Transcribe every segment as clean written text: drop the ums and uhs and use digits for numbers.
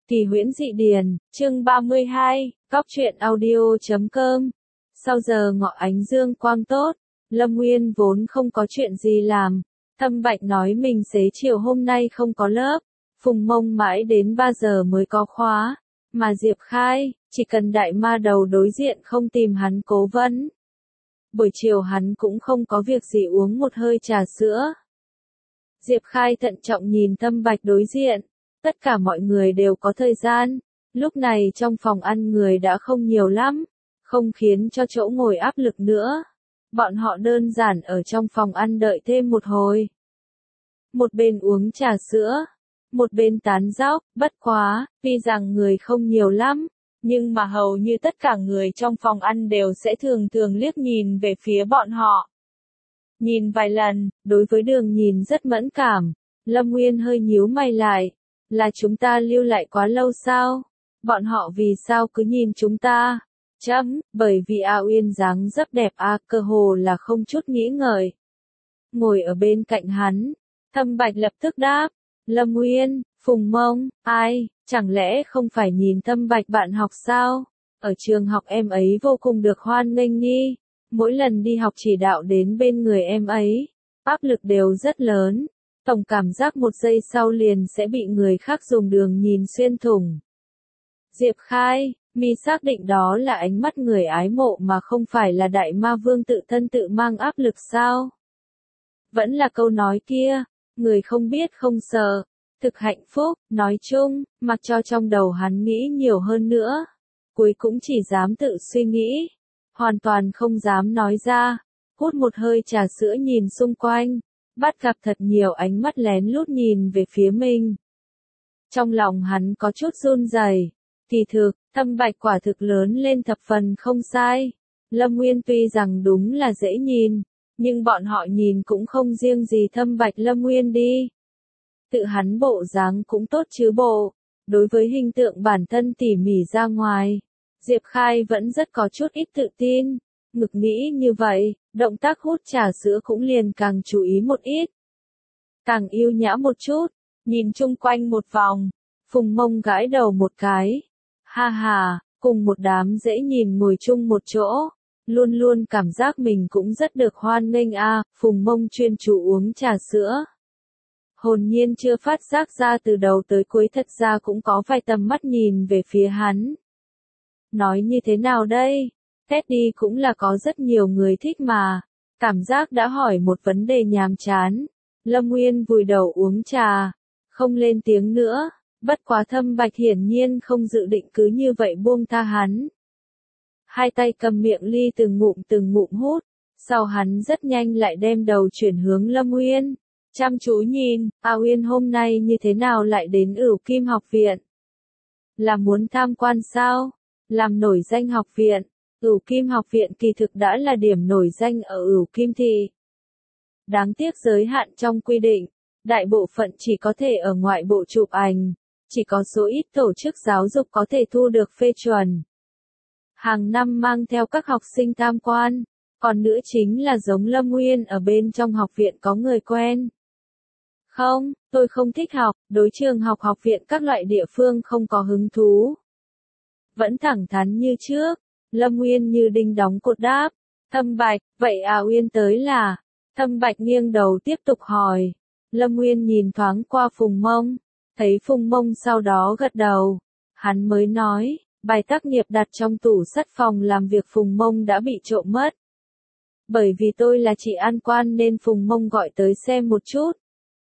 Kỳ huyễn dị điển, chương 32, Cóc truyện audio.com. Sau giờ ngọ ánh dương quang tốt, Lâm Nguyên vốn không có chuyện gì làm. Thâm Bạch nói mình xế chiều hôm nay không có lớp, Phùng Mông mãi đến 3 giờ mới có khóa, mà Diệp Khai, chỉ cần đại ma đầu đối diện không tìm hắn cố vấn. Buổi chiều hắn cũng không có việc gì uống một hơi trà sữa. Diệp Khai thận trọng nhìn Thâm Bạch đối diện. Tất cả mọi người đều có thời gian, lúc này trong phòng ăn người đã không nhiều lắm, không khiến cho chỗ ngồi áp lực nữa. Bọn họ đơn giản ở trong phòng ăn đợi thêm một hồi. Một bên uống trà sữa, một bên tán dóc, bất quá, tuy rằng người không nhiều lắm, nhưng mà hầu như tất cả người trong phòng ăn đều sẽ thường thường liếc nhìn về phía bọn họ. Nhìn vài lần, đối với Đường Nhìn rất mẫn cảm, Lâm Nguyên hơi nhíu mày lại. Là chúng ta lưu lại quá lâu sao? Bọn họ vì sao cứ nhìn chúng ta? Bởi vì A Uyên dáng dấp đẹp cơ hồ là không chút nghĩ ngợi. Ngồi ở bên cạnh hắn, Thâm Bạch lập tức đáp, Lâm Nguyên, Phùng Mông, ai, chẳng lẽ không phải nhìn Thâm Bạch bạn học sao? Ở trường học em ấy vô cùng được hoan nghênh nghi, mỗi lần đi học chỉ đạo đến bên người em ấy, áp lực đều rất lớn. Tổng cảm giác một giây sau liền sẽ bị người khác dùng Đường Nhìn xuyên thủng. Diệp Khai, mi xác định đó là ánh mắt người ái mộ mà không phải là đại ma vương tự thân tự mang áp lực sao? Vẫn là câu nói kia, người không biết không sợ, thực hạnh phúc, nói chung, mặc cho trong đầu hắn nghĩ nhiều hơn nữa. Cuối cũng chỉ dám tự suy nghĩ, hoàn toàn không dám nói ra, hút một hơi trà sữa nhìn xung quanh. Bắt gặp thật nhiều ánh mắt lén lút nhìn về phía mình. Trong lòng hắn có chút run rẩy. Kỳ thực, Thâm Bạch quả thực lớn lên thập phần không sai. Lâm Nguyên tuy rằng đúng là dễ nhìn, nhưng bọn họ nhìn cũng không riêng gì Thâm Bạch Lâm Nguyên đi. Tự hắn bộ dáng cũng tốt chứ bộ. Đối với hình tượng bản thân tỉ mỉ ra ngoài, Diệp Khai vẫn rất có chút ít tự tin. Ngực nghĩ như vậy, động tác hút trà sữa cũng liền càng chú ý một ít. Càng yêu nhã một chút, nhìn chung quanh một vòng, Phùng Mông gãi đầu một cái. Ha ha, cùng một đám dễ nhìn ngồi chung một chỗ, luôn luôn cảm giác mình cũng rất được hoan nghênh Phùng Mông chuyên chú uống trà sữa. Hồn nhiên chưa phát giác ra từ đầu tới cuối thật ra cũng có vài tầm mắt nhìn về phía hắn. Nói như thế nào đây? Teddy cũng là có rất nhiều người thích mà. Cảm giác đã hỏi một vấn đề nhàm chán. Lâm Nguyên vùi đầu uống trà, không lên tiếng nữa. Bất quá Thâm Bạch hiển nhiên không dự định cứ như vậy buông tha hắn. Hai tay cầm miệng ly từng ngụm hút. Sau hắn rất nhanh lại đem đầu chuyển hướng Lâm Nguyên. Chăm chú nhìn, A Uyên hôm nay như thế nào lại đến Ửu Kim học viện? Là muốn tham quan sao? Làm nổi danh học viện. Ửu Kim học viện kỳ thực đã là điểm nổi danh ở Ửu Kim thị. Đáng tiếc giới hạn trong quy định, đại bộ phận chỉ có thể ở ngoại bộ chụp ảnh, chỉ có số ít tổ chức giáo dục có thể thu được phê chuẩn. Hàng năm mang theo các học sinh tham quan, còn nữa chính là giống Lâm Nguyên ở bên trong học viện có người quen. Không, tôi không thích học, đối trường học học viện các loại địa phương không có hứng thú. Vẫn thẳng thắn như trước. Lâm Nguyên như đinh đóng cột đáp. Thâm Bạch, vậy A Uyên tới là? Thâm Bạch nghiêng đầu tiếp tục hỏi. Lâm Nguyên nhìn thoáng qua Phùng Mông, thấy Phùng Mông sau đó gật đầu. Hắn mới nói, bài tác nghiệp đặt trong tủ sắt phòng làm việc Phùng Mông đã bị trộm mất. Bởi vì tôi là chị an quan nên Phùng Mông gọi tới xem một chút.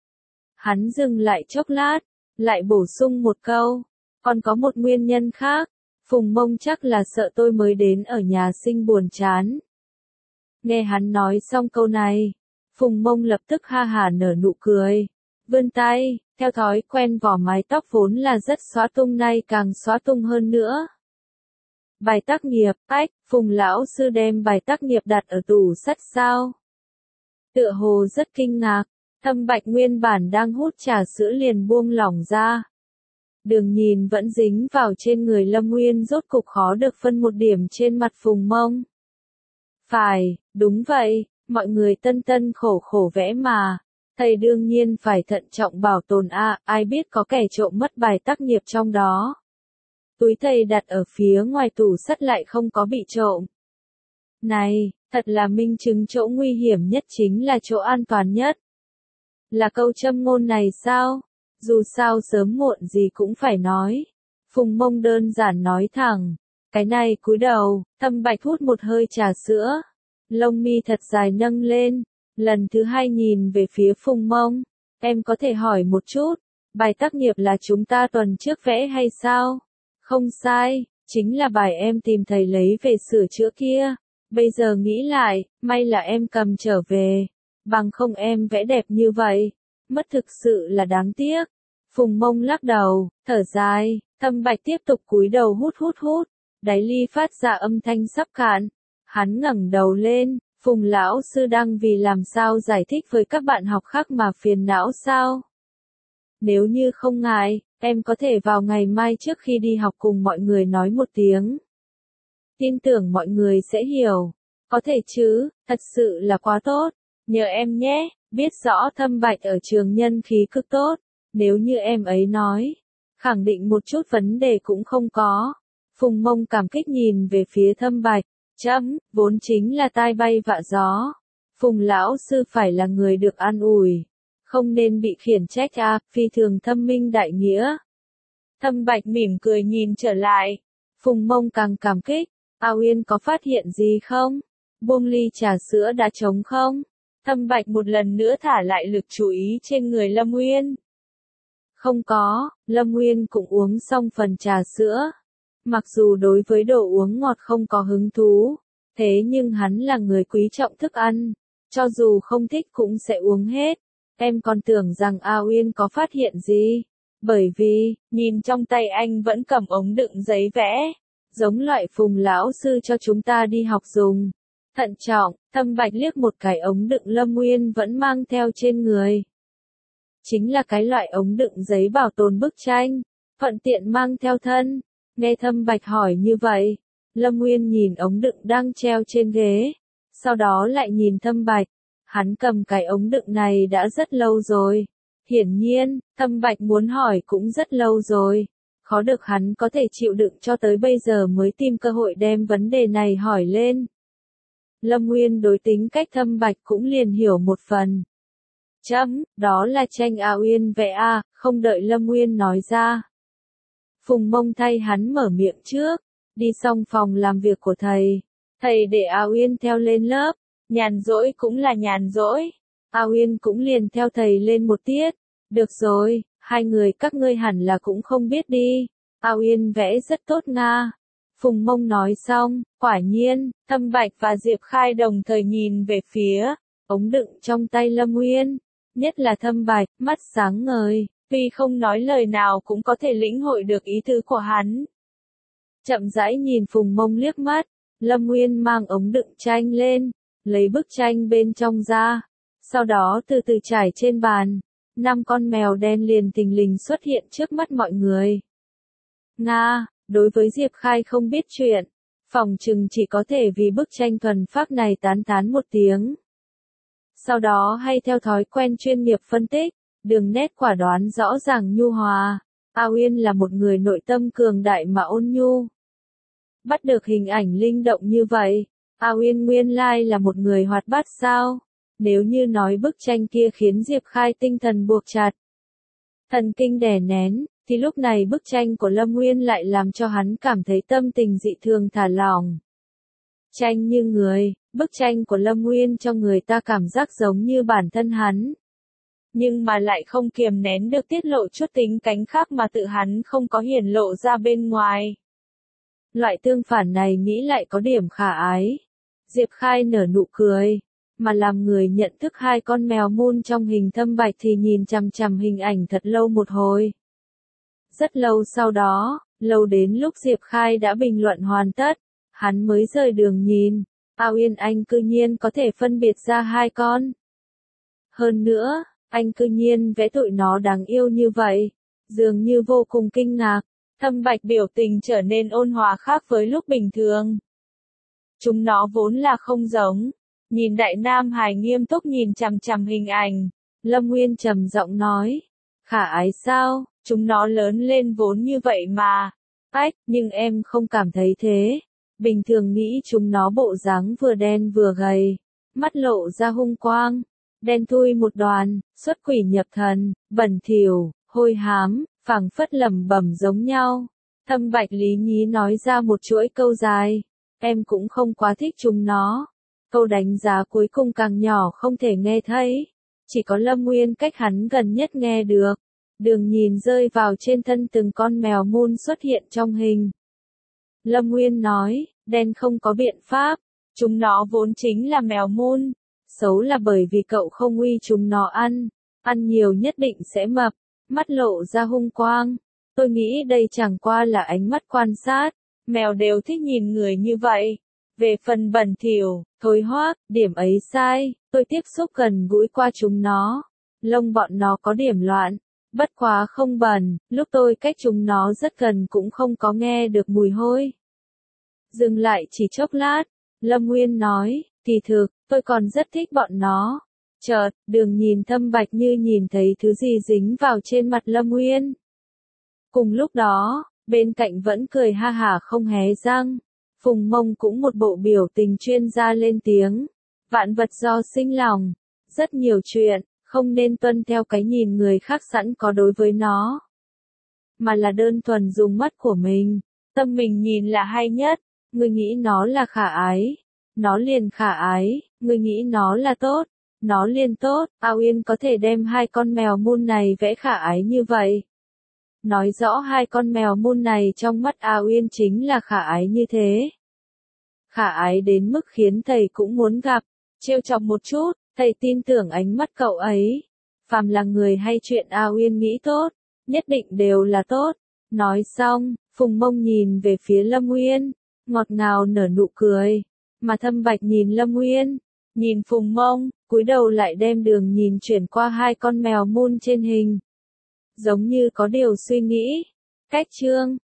Hắn dừng lại chốc lát, lại bổ sung một câu. Còn có một nguyên nhân khác. Phùng Mông chắc là sợ tôi mới đến ở nhà sinh buồn chán. Nghe hắn nói xong câu này, Phùng Mông lập tức ha hả nở nụ cười. Vươn tay, theo thói quen vỏ mái tóc vốn là rất xóa tung nay càng xóa tung hơn nữa. Bài tác nghiệp, Phùng lão sư đem bài tác nghiệp đặt ở tủ sắt sao? Tựa hồ rất kinh ngạc, Thâm Bạch nguyên bản đang hút trà sữa liền buông lỏng ra. Đường Nhìn vẫn dính vào trên người Lâm Nguyên rốt cục khó được phân một điểm trên mặt Phùng Mông. Phải, đúng vậy, mọi người tân tân khổ khổ vẽ mà. Thầy đương nhiên phải thận trọng bảo tồn ai biết có kẻ trộm mất bài tác nghiệp trong đó. Túi thầy đặt ở phía ngoài tủ sắt lại không có bị trộm. Này, thật là minh chứng chỗ nguy hiểm nhất chính là chỗ an toàn nhất. Là câu châm ngôn này sao? Dù sao sớm muộn gì cũng phải nói. Phùng Mông đơn giản nói thẳng. Cái này cúi đầu, Thâm Bạch hút một hơi trà sữa. Lông mi thật dài nâng lên. Lần thứ hai nhìn về phía Phùng Mông. Em có thể hỏi một chút. Bài tác nghiệp là chúng ta tuần trước vẽ hay sao? Không sai, chính là bài em tìm thầy lấy về sửa chữa kia. Bây giờ nghĩ lại, may là em cầm trở về. Bằng không em vẽ đẹp như vậy. Mất thực sự là đáng tiếc. Phùng Mông lắc đầu, thở dài. Thâm Bạch tiếp tục cúi đầu hút. Đáy ly phát ra âm thanh sắp cạn. Hắn ngẩng đầu lên. Phùng lão sư đang vì làm sao giải thích với các bạn học khác mà phiền não sao? Nếu như không ngại, em có thể vào ngày mai trước khi đi học cùng mọi người nói một tiếng. Tin tưởng mọi người sẽ hiểu. Có thể chứ, thật sự là quá tốt. Nhờ em nhé, biết rõ Thâm Bạch ở trường nhân khí cực tốt. Nếu như em ấy nói, khẳng định một chút vấn đề cũng không có. Phùng Mông cảm kích nhìn về phía Thâm Bạch. Vốn chính là tai bay vạ gió. Phùng lão sư phải là người được an ủi. Không nên bị khiển trách phi thường thâm minh đại nghĩa. Thâm Bạch mỉm cười nhìn trở lại. Phùng Mông càng cảm kích. A Uyên có phát hiện gì không? Buông ly trà sữa đã trống không? Thâm Bạch một lần nữa thả lại lực chú ý trên người Lâm Uyên. Không có, Lâm Uyên cũng uống xong phần trà sữa. Mặc dù đối với đồ uống ngọt không có hứng thú, thế nhưng hắn là người quý trọng thức ăn. Cho dù không thích cũng sẽ uống hết. Em còn tưởng rằng A Uyên có phát hiện gì. Bởi vì, nhìn trong tay anh vẫn cầm ống đựng giấy vẽ. Giống loại Phùng lão sư cho chúng ta đi học dùng. Thận trọng, Thâm Bạch liếc một cái ống đựng Lâm Uyên vẫn mang theo trên người. Chính là cái loại ống đựng giấy bảo tồn bức tranh, thuận tiện mang theo thân. Nghe Thâm Bạch hỏi như vậy, Lâm Uyên nhìn ống đựng đang treo trên ghế, sau đó lại nhìn Thâm Bạch. Hắn cầm cái ống đựng này đã rất lâu rồi. Hiển nhiên, Thâm Bạch muốn hỏi cũng rất lâu rồi. Khó được hắn có thể chịu đựng cho tới bây giờ mới tìm cơ hội đem vấn đề này hỏi lên. Lâm Nguyên đối tính cách Thâm Bạch cũng liền hiểu một phần. Đó là tranh A Uyên vẽ không đợi Lâm Nguyên nói ra. Phùng Mông thay hắn mở miệng trước, đi xong phòng làm việc của thầy. Thầy để A Uyên theo lên lớp, nhàn rỗi cũng là nhàn rỗi. A Uyên cũng liền theo thầy lên một tiết. Được rồi, hai người các ngươi hẳn là cũng không biết đi. A Uyên vẽ rất tốt nga. Phùng Mông nói xong, quả nhiên, Thâm Bạch và Diệp Khai đồng thời nhìn về phía ống đựng trong tay Lâm Nguyên. Nhất là Thâm Bạch, mắt sáng ngời, tuy không nói lời nào cũng có thể lĩnh hội được ý tứ của hắn. Chậm rãi nhìn Phùng Mông liếc mắt, Lâm Nguyên mang ống đựng tranh lên, lấy bức tranh bên trong ra, sau đó từ từ trải trên bàn. 5 con mèo đen liền thình lình xuất hiện trước mắt mọi người. Đối với Diệp Khai không biết chuyện, phỏng chừng chỉ có thể vì bức tranh thuần phác này tán thán một tiếng. Sau đó hay theo thói quen chuyên nghiệp phân tích, đường nét quả đoán rõ ràng nhu hòa. A Uyên là một người nội tâm cường đại mà ôn nhu. Bắt được hình ảnh linh động như vậy, A Uyên nguyên lai là một người hoạt bát sao? Nếu như nói bức tranh kia khiến Diệp Khai tinh thần buộc chặt, thần kinh đè nén, thì lúc này bức tranh của Lâm Nguyên lại làm cho hắn cảm thấy tâm tình dị thường thả lỏng. Tranh như người, bức tranh của Lâm Nguyên cho người ta cảm giác giống như bản thân hắn. Nhưng mà lại không kiềm nén được tiết lộ chút tính cánh khác mà tự hắn không có hiển lộ ra bên ngoài. Loại tương phản này nghĩ lại có điểm khả ái. Diệp Khai nở nụ cười, mà làm người nhận thức 2 con mèo mun trong hình Thâm Bạch thì nhìn chằm chằm hình ảnh thật lâu một hồi. Rất lâu sau đó, lâu đến lúc Diệp Khai đã bình luận hoàn tất, hắn mới rời đường nhìn. A Uyên anh cư nhiên có thể phân biệt ra 2 con. Hơn nữa, anh cư nhiên vẽ tụi nó đáng yêu như vậy, dường như vô cùng kinh ngạc. Thâm Bạch biểu tình trở nên ôn hòa khác với lúc bình thường. Chúng nó vốn là không giống. Nhìn đại nam hài nghiêm túc nhìn chằm chằm hình ảnh, Lâm Nguyên trầm giọng nói. Khả ái sao, chúng nó lớn lên vốn như vậy mà. Ách, nhưng em không cảm thấy thế. Bình thường nghĩ chúng nó bộ dáng vừa đen vừa gầy, mắt lộ ra hung quang, đen thui một đoàn, xuất quỷ nhập thần, bẩn thỉu, hôi hám, phảng phất lẩm bẩm giống nhau. Thâm Bạch Lý Nhí nói ra một chuỗi câu dài. Em cũng không quá thích chúng nó. Câu đánh giá cuối cùng càng nhỏ không thể nghe thấy. Chỉ có Lâm Nguyên cách hắn gần nhất nghe được. Đường nhìn rơi vào trên thân từng con mèo mun xuất hiện trong hình. Lâm Nguyên nói, đen không có biện pháp. Chúng nó vốn chính là mèo mun. Xấu là bởi vì cậu không uy chúng nó ăn. Ăn nhiều nhất định sẽ mập. Mắt lộ ra hung quang. Tôi nghĩ đây chẳng qua là ánh mắt quan sát. Mèo đều thích nhìn người như vậy. Về phần bẩn thỉu, thối hoác, điểm ấy sai. Tôi tiếp xúc gần gũi qua chúng nó. Lông bọn nó có điểm loạn. Bất quá không bẩn, lúc tôi cách chúng nó rất gần cũng không có nghe được mùi hôi. Dừng lại chỉ chốc lát, Lâm Nguyên nói, kỳ thực, tôi còn rất thích bọn nó. Chợt, Đường nhìn Thâm Bạch như nhìn thấy thứ gì dính vào trên mặt Lâm Nguyên. Cùng lúc đó, bên cạnh vẫn cười ha hả không hé răng. Phùng Mông cũng một bộ biểu tình chuyên gia lên tiếng. Vạn vật do sinh lòng. Rất nhiều chuyện, không nên tuân theo cái nhìn người khác sẵn có đối với nó. Mà là đơn thuần dùng mắt của mình. Tâm mình nhìn là hay nhất. Người nghĩ nó là khả ái. Nó liền khả ái. Người nghĩ nó là tốt. Nó liền tốt. Ao Yên có thể đem hai con mèo mun này vẽ khả ái như vậy. Nói rõ hai con mèo mun này trong mắt A Uyên chính là khả ái như thế. Khả ái đến mức khiến thầy cũng muốn gặp, trêu chọc một chút, thầy tin tưởng ánh mắt cậu ấy. Phàm là người hay chuyện A Uyên nghĩ tốt, nhất định đều là tốt. Nói xong, Phùng Mông nhìn về phía Lâm Nguyên, ngọt ngào nở nụ cười. Mà Thâm Bạch nhìn Lâm Nguyên, nhìn Phùng Mông, cúi đầu lại đem đường nhìn chuyển qua hai con mèo mun trên hình. Giống như có điều suy nghĩ. Cách chương